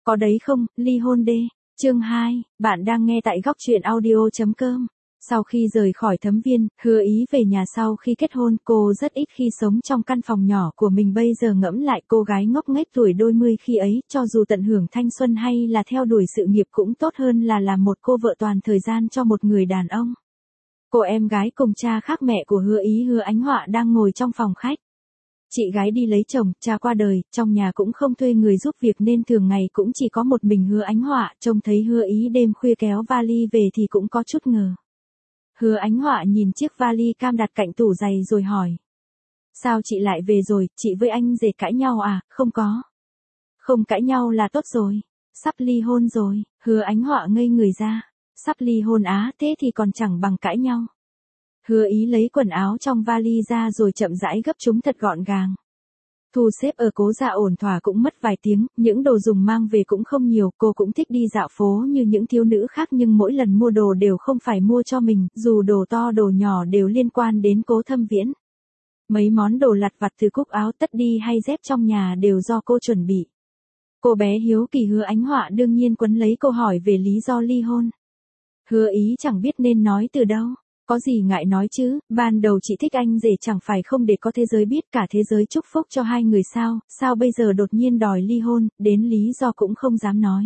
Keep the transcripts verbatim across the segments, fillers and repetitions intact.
Có đấy không, ly hôn đê. Chương hai, bạn đang nghe tại góc truyện audio.com. Sau khi rời khỏi Thấm Viên, Hứa Ý về nhà sau khi kết hôn, cô rất ít khi sống trong căn phòng nhỏ của mình. Bây giờ ngẫm lại, cô gái ngốc nghếch tuổi đôi mươi khi ấy, cho dù tận hưởng thanh xuân hay là theo đuổi sự nghiệp cũng tốt hơn là làm một cô vợ toàn thời gian cho một người đàn ông. Cô em gái cùng cha khác mẹ của Hứa Ý, Hứa Ánh Họa, đang ngồi trong phòng khách. Chị gái đi lấy chồng, cha qua đời, trong nhà cũng không thuê người giúp việc nên thường ngày cũng chỉ có một mình Hứa Ánh Họa. Trông thấy Hứa Ý đêm khuya kéo vali về thì cũng có chút ngờ. Hứa Ánh Họa nhìn chiếc vali cam đặt cạnh tủ giày rồi hỏi. Sao chị lại về rồi, chị với anh rể cãi nhau à? Không có. Không cãi nhau là tốt rồi. Sắp ly hôn rồi. Hứa Ánh Họa ngây người ra. Sắp ly hôn á, thế thì còn chẳng bằng cãi nhau. Hứa Ý lấy quần áo trong vali ra rồi chậm rãi gấp chúng thật gọn gàng. Thu xếp ở cố gia ổn thỏa cũng mất vài tiếng, những đồ dùng mang về cũng không nhiều, cô cũng thích đi dạo phố như những thiếu nữ khác nhưng mỗi lần mua đồ đều không phải mua cho mình, dù đồ to đồ nhỏ đều liên quan đến Cố Thâm Viễn. Mấy món đồ lặt vặt từ cúc áo tất đi hay dép trong nhà đều do cô chuẩn bị. Cô bé hiếu kỳ Hứa Ánh Họa đương nhiên quấn lấy câu hỏi về lý do ly hôn. Hứa Ý chẳng biết nên nói từ đâu. Có gì ngại nói chứ, ban đầu chị thích anh rể chẳng phải không để có thế giới biết, cả thế giới chúc phúc cho hai người sao, sao bây giờ đột nhiên đòi ly hôn, đến lý do cũng không dám nói.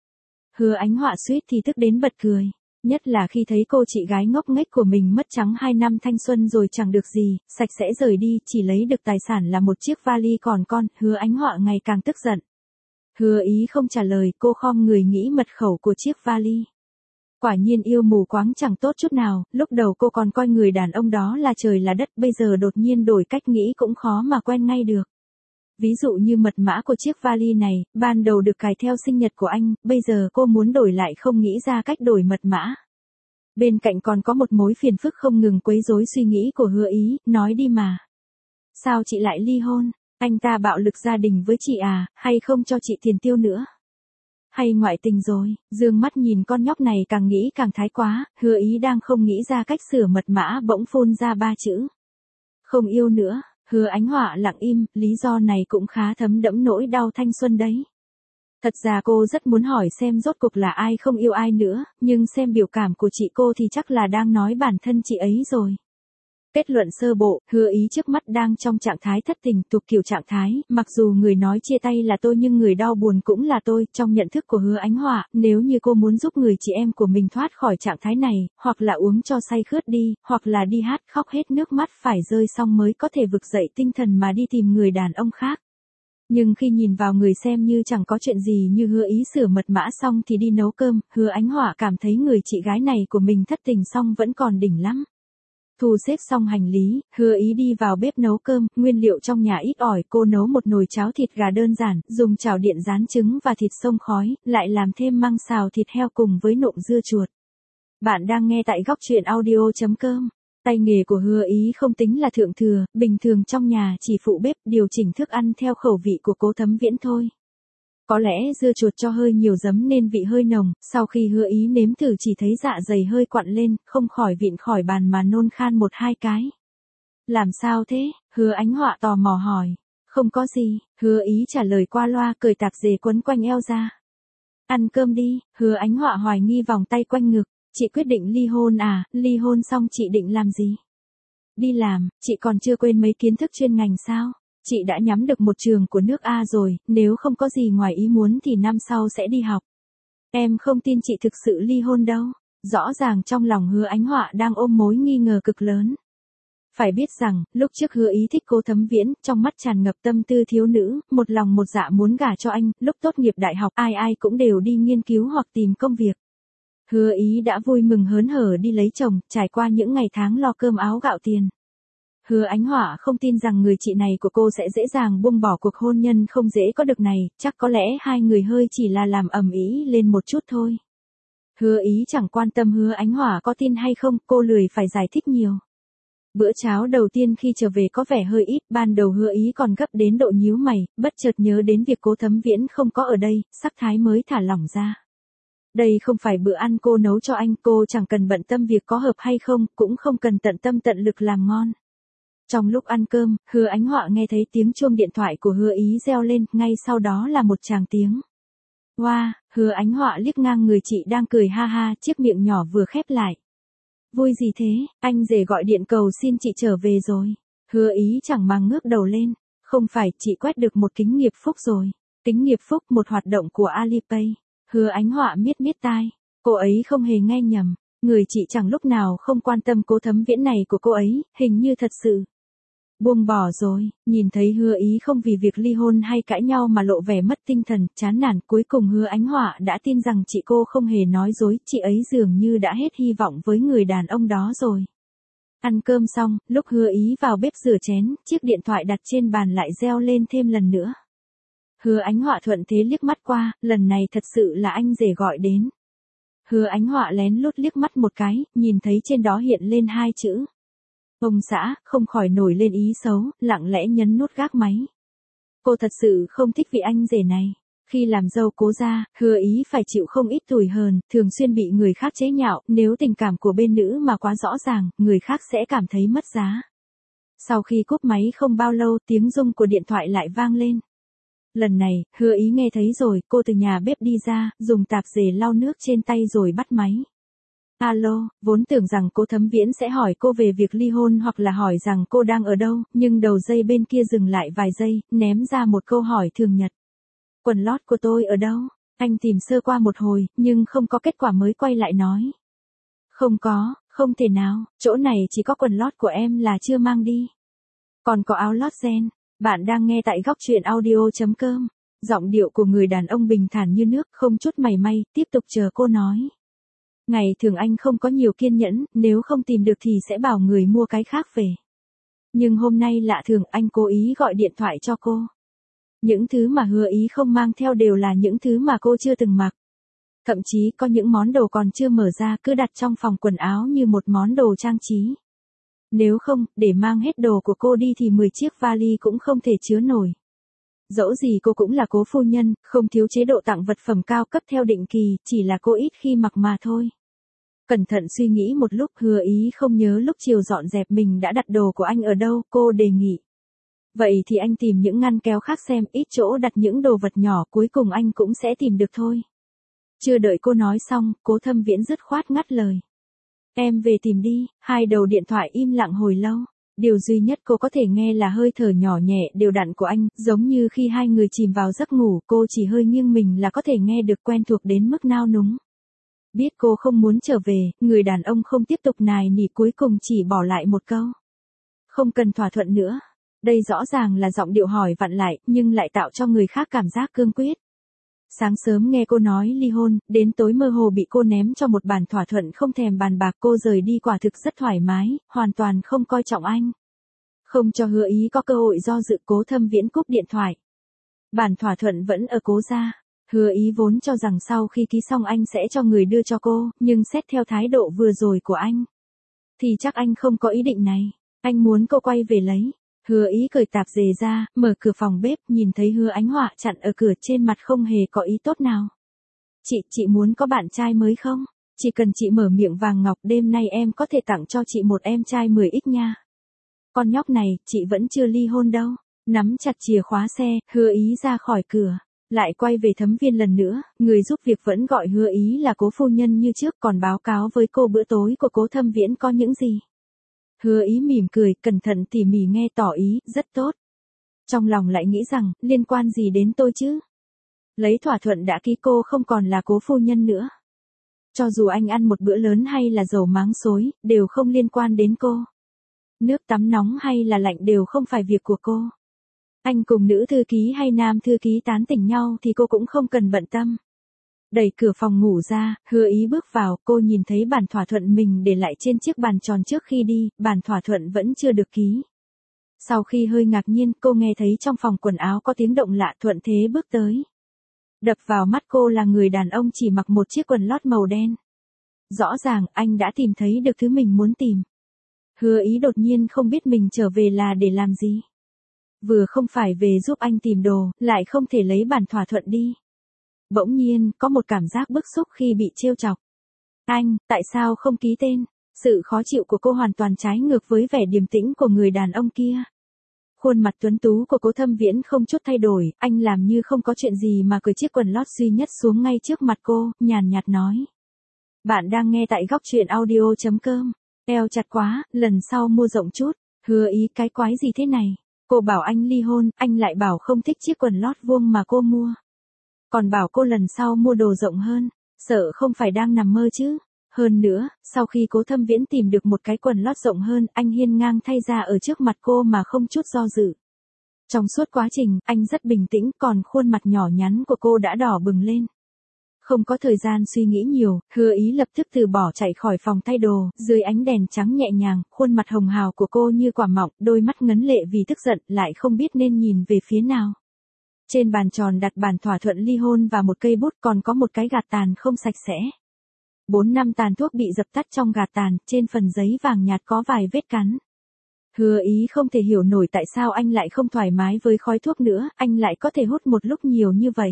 Hứa Ánh Họa suýt thì tức đến bật cười, nhất là khi thấy cô chị gái ngốc nghếch của mình mất trắng hai năm thanh xuân rồi chẳng được gì, sạch sẽ rời đi, chỉ lấy được tài sản là một chiếc vali còn con. Hứa Ánh Họa ngày càng tức giận. Hứa Ý không trả lời, cô khom người nghĩ mật khẩu của chiếc vali. Quả nhiên yêu mù quáng chẳng tốt chút nào, lúc đầu cô còn coi người đàn ông đó là trời là đất, bây giờ đột nhiên đổi cách nghĩ cũng khó mà quen ngay được. Ví dụ như mật mã của chiếc vali này, ban đầu được cài theo sinh nhật của anh, bây giờ cô muốn đổi lại không nghĩ ra cách đổi mật mã. Bên cạnh còn có một mối phiền phức không ngừng quấy rối suy nghĩ của Hứa Ý, nói đi mà. Sao chị lại ly hôn? Anh ta bạo lực gia đình với chị à, hay không cho chị tiền tiêu nữa? Hay ngoại tình rồi? Dương mắt nhìn con nhóc này càng nghĩ càng thái quá. Hứa Ý đang không nghĩ ra cách sửa mật mã bỗng phun ra ba chữ. Không yêu nữa. Hứa Ánh Họa lặng im, lý do này cũng khá thấm đẫm nỗi đau thanh xuân đấy. Thật ra cô rất muốn hỏi xem rốt cuộc là ai không yêu ai nữa, nhưng xem biểu cảm của chị cô thì chắc là đang nói bản thân chị ấy rồi. Kết luận sơ bộ, Hứa Ý trước mắt đang trong trạng thái thất tình, thuộc kiểu trạng thái, mặc dù người nói chia tay là tôi nhưng người đau buồn cũng là tôi. Trong nhận thức của Hứa Ánh Họa, nếu như cô muốn giúp người chị em của mình thoát khỏi trạng thái này, hoặc là uống cho say khướt đi, hoặc là đi hát khóc hết nước mắt phải rơi xong mới có thể vực dậy tinh thần mà đi tìm người đàn ông khác. Nhưng khi nhìn vào người xem như chẳng có chuyện gì như Hứa Ý sửa mật mã xong thì đi nấu cơm, Hứa Ánh Họa cảm thấy người chị gái này của mình thất tình xong vẫn còn đỉnh lắm. Thu xếp xong hành lý, Hứa Ý đi vào bếp nấu cơm, nguyên liệu trong nhà ít ỏi, cô nấu một nồi cháo thịt gà đơn giản, dùng chảo điện rán trứng và thịt xông khói, lại làm thêm măng xào thịt heo cùng với nộm dưa chuột. Bạn đang nghe tại góc truyện audio.com. Tay nghề của Hứa Ý không tính là thượng thừa, bình thường trong nhà chỉ phụ bếp điều chỉnh thức ăn theo khẩu vị của Cố Thấm Viễn thôi. Có lẽ dưa chuột cho hơi nhiều giấm nên vị hơi nồng, sau khi Hứa Ý nếm thử chỉ thấy dạ dày hơi quặn lên, không khỏi vịn khỏi bàn mà nôn khan một hai cái. Làm sao thế? Hứa Ánh Họa tò mò hỏi. Không có gì, Hứa Ý trả lời qua loa, cởi tạp dề quấn quanh eo ra. Ăn cơm đi. Hứa Ánh Họa hoài nghi vòng tay quanh ngực. Chị quyết định ly hôn à? Ly hôn xong chị định làm gì? Đi làm. Chị còn chưa quên mấy kiến thức chuyên ngành sao? Chị đã nhắm được một trường của nước A rồi, nếu không có gì ngoài ý muốn thì năm sau sẽ đi học. Em không tin chị thực sự ly hôn đâu. Rõ ràng trong lòng Hứa Ánh Họa đang ôm mối nghi ngờ cực lớn. Phải biết rằng, lúc trước Hứa Ý thích Cố Thấm Viễn, trong mắt tràn ngập tâm tư thiếu nữ, một lòng một dạ muốn gả cho anh. Lúc tốt nghiệp đại học ai ai cũng đều đi nghiên cứu hoặc tìm công việc. Hứa Ý đã vui mừng hớn hở đi lấy chồng, trải qua những ngày tháng lo cơm áo gạo tiền. Hứa Ánh Họa không tin rằng người chị này của cô sẽ dễ dàng buông bỏ cuộc hôn nhân không dễ có được này, chắc có lẽ hai người hơi chỉ là làm ầm ĩ lên một chút thôi. Hứa Ý chẳng quan tâm Hứa Ánh Họa có tin hay không, cô lười phải giải thích nhiều. Bữa cháo đầu tiên khi trở về có vẻ hơi ít, ban đầu Hứa Ý còn gấp đến độ nhíu mày, bất chợt nhớ đến việc Cố Thấm Viễn không có ở đây, sắc thái mới thả lỏng ra. Đây không phải bữa ăn cô nấu cho anh, cô chẳng cần bận tâm việc có hợp hay không, cũng không cần tận tâm tận lực làm ngon. Trong lúc ăn cơm, Hứa Ánh Họa nghe thấy tiếng chuông điện thoại của Hứa Ý reo lên, ngay sau đó là một tràng tiếng. Wow, Hứa Ánh Họa liếc ngang người chị đang cười ha ha, chiếc miệng nhỏ vừa khép lại. Vui gì thế, anh rể gọi điện cầu xin chị trở về rồi. Hứa Ý chẳng màng ngước đầu lên. Không phải, chị quét được một kính nghiệp phúc rồi. Kính nghiệp phúc, một hoạt động của Alipay. Hứa Ánh Họa miết miết tai. Cô ấy không hề nghe nhầm. Người chị chẳng lúc nào không quan tâm Cố Thấm Viễn này của cô ấy, hình như thật sự buông bỏ rồi. Nhìn thấy Hứa Ý không vì việc ly hôn hay cãi nhau mà lộ vẻ mất tinh thần, chán nản, cuối cùng Hứa Ánh Họa đã tin rằng chị cô không hề nói dối, chị ấy dường như đã hết hy vọng với người đàn ông đó rồi. Ăn cơm xong, lúc Hứa Ý vào bếp rửa chén, chiếc điện thoại đặt trên bàn lại reo lên thêm lần nữa. Hứa Ánh Họa thuận thế liếc mắt qua, lần này thật sự là anh rể gọi đến. Hứa Ánh Họa lén lút liếc mắt một cái, nhìn thấy trên đó hiện lên hai chữ ông xã, không khỏi nổi lên ý xấu, lặng lẽ nhấn nút gác máy. Cô thật sự không thích vị anh rể này. Khi làm dâu Cố gia, Hứa Ý phải chịu không ít tủi hờn, thường xuyên bị người khác chế nhạo, nếu tình cảm của bên nữ mà quá rõ ràng, người khác sẽ cảm thấy mất giá. Sau khi cúp máy không bao lâu, tiếng rung của điện thoại lại vang lên. Lần này, Hứa Ý nghe thấy rồi, cô từ nhà bếp đi ra, dùng tạp dề lau nước trên tay rồi bắt máy. Alo, vốn tưởng rằng Cố Thấm Viễn sẽ hỏi cô về việc ly hôn hoặc là hỏi rằng cô đang ở đâu, nhưng đầu dây bên kia dừng lại vài giây, ném ra một câu hỏi thường nhật. Quần lót của tôi ở đâu? Anh tìm sơ qua một hồi, nhưng không có kết quả mới quay lại nói. Không có, không thể nào, chỗ này chỉ có quần lót của em là chưa mang đi. Còn có áo lót ren. Bạn đang nghe tại góc truyện audio chấm com. Giọng điệu của người đàn ông bình thản như nước, không chút mày may, tiếp tục chờ cô nói. Ngày thường anh không có nhiều kiên nhẫn, nếu không tìm được thì sẽ bảo người mua cái khác về. Nhưng hôm nay lạ thường, anh cố ý gọi điện thoại cho cô. Những thứ mà Hứa Ý không mang theo đều là những thứ mà cô chưa từng mặc. Thậm chí có những món đồ còn chưa mở ra cứ đặt trong phòng quần áo như một món đồ trang trí. Nếu không, để mang hết đồ của cô đi thì mười chiếc vali cũng không thể chứa nổi. Dẫu gì cô cũng là Cố phu nhân, không thiếu chế độ tặng vật phẩm cao cấp theo định kỳ, chỉ là cô ít khi mặc mà thôi. Cẩn thận suy nghĩ một lúc, Hứa Ý không nhớ lúc chiều dọn dẹp mình đã đặt đồ của anh ở đâu, cô đề nghị. Vậy thì anh tìm những ngăn kéo khác xem, ít chỗ đặt những đồ vật nhỏ, cuối cùng anh cũng sẽ tìm được thôi. Chưa đợi cô nói xong, Cố Thâm Viễn dứt khoát ngắt lời. Em về tìm đi. Hai đầu điện thoại im lặng hồi lâu. Điều duy nhất cô có thể nghe là hơi thở nhỏ nhẹ đều đặn của anh, giống như khi hai người chìm vào giấc ngủ, cô chỉ hơi nghiêng mình là có thể nghe được, quen thuộc đến mức nao núng. Biết cô không muốn trở về, người đàn ông không tiếp tục nài nỉ, cuối cùng chỉ bỏ lại một câu. Không cần thỏa thuận nữa. Đây rõ ràng là giọng điệu hỏi vặn lại, nhưng lại tạo cho người khác cảm giác cương quyết. Sáng sớm nghe cô nói ly hôn, đến tối mơ hồ bị cô ném cho một bản thỏa thuận không thèm bàn bạc, cô rời đi quả thực rất thoải mái, hoàn toàn không coi trọng anh. Không cho Hứa Ý có cơ hội do dự, Cố Thâm Viễn cúp điện thoại. Bản thỏa thuận vẫn ở Cố gia. Hứa Ý vốn cho rằng sau khi ký xong anh sẽ cho người đưa cho cô, nhưng xét theo thái độ vừa rồi của anh, thì chắc anh không có ý định này. Anh muốn cô quay về lấy. Hứa Ý cởi tạp dề ra, mở cửa phòng bếp, nhìn thấy Hứa Ánh Họa chặn ở cửa, trên mặt không hề có ý tốt nào. Chị, chị muốn có bạn trai mới không? Chỉ cần chị mở miệng vàng ngọc, đêm nay em có thể tặng cho chị một em trai mười x nha. Con nhóc này, chị vẫn chưa ly hôn đâu. Nắm chặt chìa khóa xe, Hứa Ý ra khỏi cửa. Lại quay về Thấm Viên lần nữa, người giúp việc vẫn gọi Hứa Ý là Cố phu nhân như trước, còn báo cáo với cô bữa tối của Cố Thâm Viễn có những gì. Hứa Ý mỉm cười, cẩn thận tỉ mỉ nghe, tỏ ý, rất tốt. Trong lòng lại nghĩ rằng, liên quan gì đến tôi chứ? Lấy thỏa thuận đã ký, cô không còn là Cố phu nhân nữa. Cho dù anh ăn một bữa lớn hay là dầu máng xối, đều không liên quan đến cô. Nước tắm nóng hay là lạnh đều không phải việc của cô. Anh cùng nữ thư ký hay nam thư ký tán tỉnh nhau thì cô cũng không cần bận tâm. Đẩy cửa phòng ngủ ra, Hứa Ý bước vào, cô nhìn thấy bản thỏa thuận mình để lại trên chiếc bàn tròn trước khi đi, bản thỏa thuận vẫn chưa được ký. Sau khi hơi ngạc nhiên, cô nghe thấy trong phòng quần áo có tiếng động lạ, thuận thế bước tới. Đập vào mắt cô là người đàn ông chỉ mặc một chiếc quần lót màu đen. Rõ ràng, anh đã tìm thấy được thứ mình muốn tìm. Hứa Ý đột nhiên không biết mình trở về là để làm gì. Vừa không phải về giúp anh tìm đồ, lại không thể lấy bản thỏa thuận đi. Bỗng nhiên, có một cảm giác bức xúc khi bị trêu chọc. Anh, tại sao không ký tên? Sự khó chịu của cô hoàn toàn trái ngược với vẻ điềm tĩnh của người đàn ông kia. Khuôn mặt tuấn tú của Cố Thâm Viễn không chút thay đổi, anh làm như không có chuyện gì mà cởi chiếc quần lót duy nhất xuống ngay trước mặt cô, nhàn nhạt nói. Bạn đang nghe tại góc truyện audio chấm com. Eo chặt quá, lần sau mua rộng chút. Hứa Ý cái quái gì thế này? Cô bảo anh ly hôn, anh lại bảo không thích chiếc quần lót vuông mà cô mua. Còn bảo cô lần sau mua đồ rộng hơn, sợ không phải đang nằm mơ chứ. Hơn nữa, sau khi Cố Thâm Viễn tìm được một cái quần lót rộng hơn, anh hiên ngang thay ra ở trước mặt cô mà không chút do dự. Trong suốt quá trình, anh rất bình tĩnh, còn khuôn mặt nhỏ nhắn của cô đã đỏ bừng lên. Không có thời gian suy nghĩ nhiều, Hứa Ý lập tức từ bỏ chạy khỏi phòng thay đồ, dưới ánh đèn trắng nhẹ nhàng, khuôn mặt hồng hào của cô như quả mọng, đôi mắt ngấn lệ vì tức giận, lại không biết nên nhìn về phía nào. Trên bàn tròn đặt bản thỏa thuận ly hôn và một cây bút, còn có một cái gạt tàn không sạch sẽ. Bốn năm tàn thuốc bị dập tắt trong gạt tàn, trên phần giấy vàng nhạt có vài vết cắn. Hứa Ý không thể hiểu nổi tại sao anh lại không thoải mái với khói thuốc nữa, anh lại có thể hút một lúc nhiều như vậy.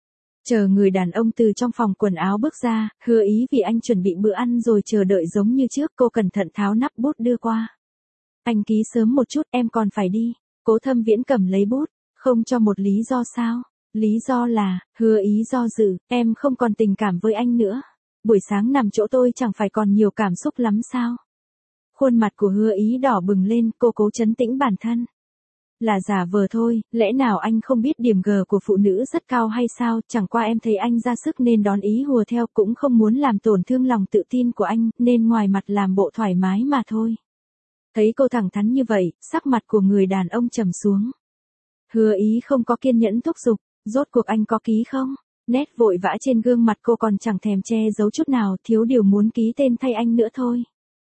Chờ người đàn ông từ trong phòng quần áo bước ra, Hứa Ý vì anh chuẩn bị bữa ăn rồi chờ đợi giống như trước, cô cẩn thận tháo nắp bút đưa qua. Anh ký sớm một chút, em còn phải đi. Cố Thâm Viễn cầm lấy bút, không cho một lý do sao? Lý do là, Hứa Ý do dự, em không còn tình cảm với anh nữa. Buổi sáng nằm chỗ tôi chẳng phải còn nhiều cảm xúc lắm sao? Khuôn mặt của Hứa Ý đỏ bừng lên, cô cố trấn tĩnh bản thân. Là giả vờ thôi, lẽ nào anh không biết điểm G của phụ nữ rất cao hay sao, chẳng qua em thấy anh ra sức nên đón ý hùa theo, cũng không muốn làm tổn thương lòng tự tin của anh, nên ngoài mặt làm bộ thoải mái mà thôi. Thấy cô thẳng thắn như vậy, sắc mặt của người đàn ông trầm xuống. Hứa Ý không có kiên nhẫn thúc giục, rốt cuộc anh có ký không? Nét vội vã trên gương mặt cô còn chẳng thèm che giấu chút nào, thiếu điều muốn ký tên thay anh nữa thôi.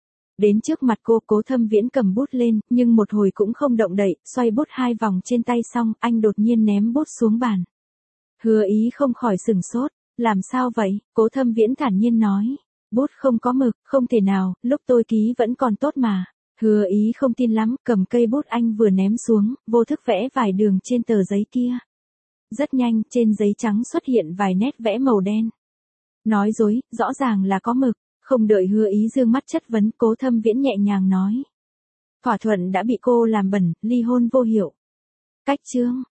Đến trước mặt cô, Cố Thâm Viễn cầm bút lên, nhưng một hồi cũng không động đậy, xoay bút hai vòng trên tay xong, anh đột nhiên ném bút xuống bàn. Hứa Ý không khỏi sửng sốt, làm sao vậy? Cố Thâm Viễn thản nhiên nói, bút không có mực, không thể nào, lúc tôi ký vẫn còn tốt mà. Hứa Ý không tin lắm, cầm cây bút anh vừa ném xuống, vô thức vẽ vài đường trên tờ giấy kia. Rất nhanh, trên giấy trắng xuất hiện vài nét vẽ màu đen. Nói dối, rõ ràng là có mực. Không đợi Hứa Ý dương mắt chất vấn, Cố Thâm Viễn nhẹ nhàng nói. Thỏa thuận đã bị cô làm bẩn, ly hôn vô hiệu. Cách chương.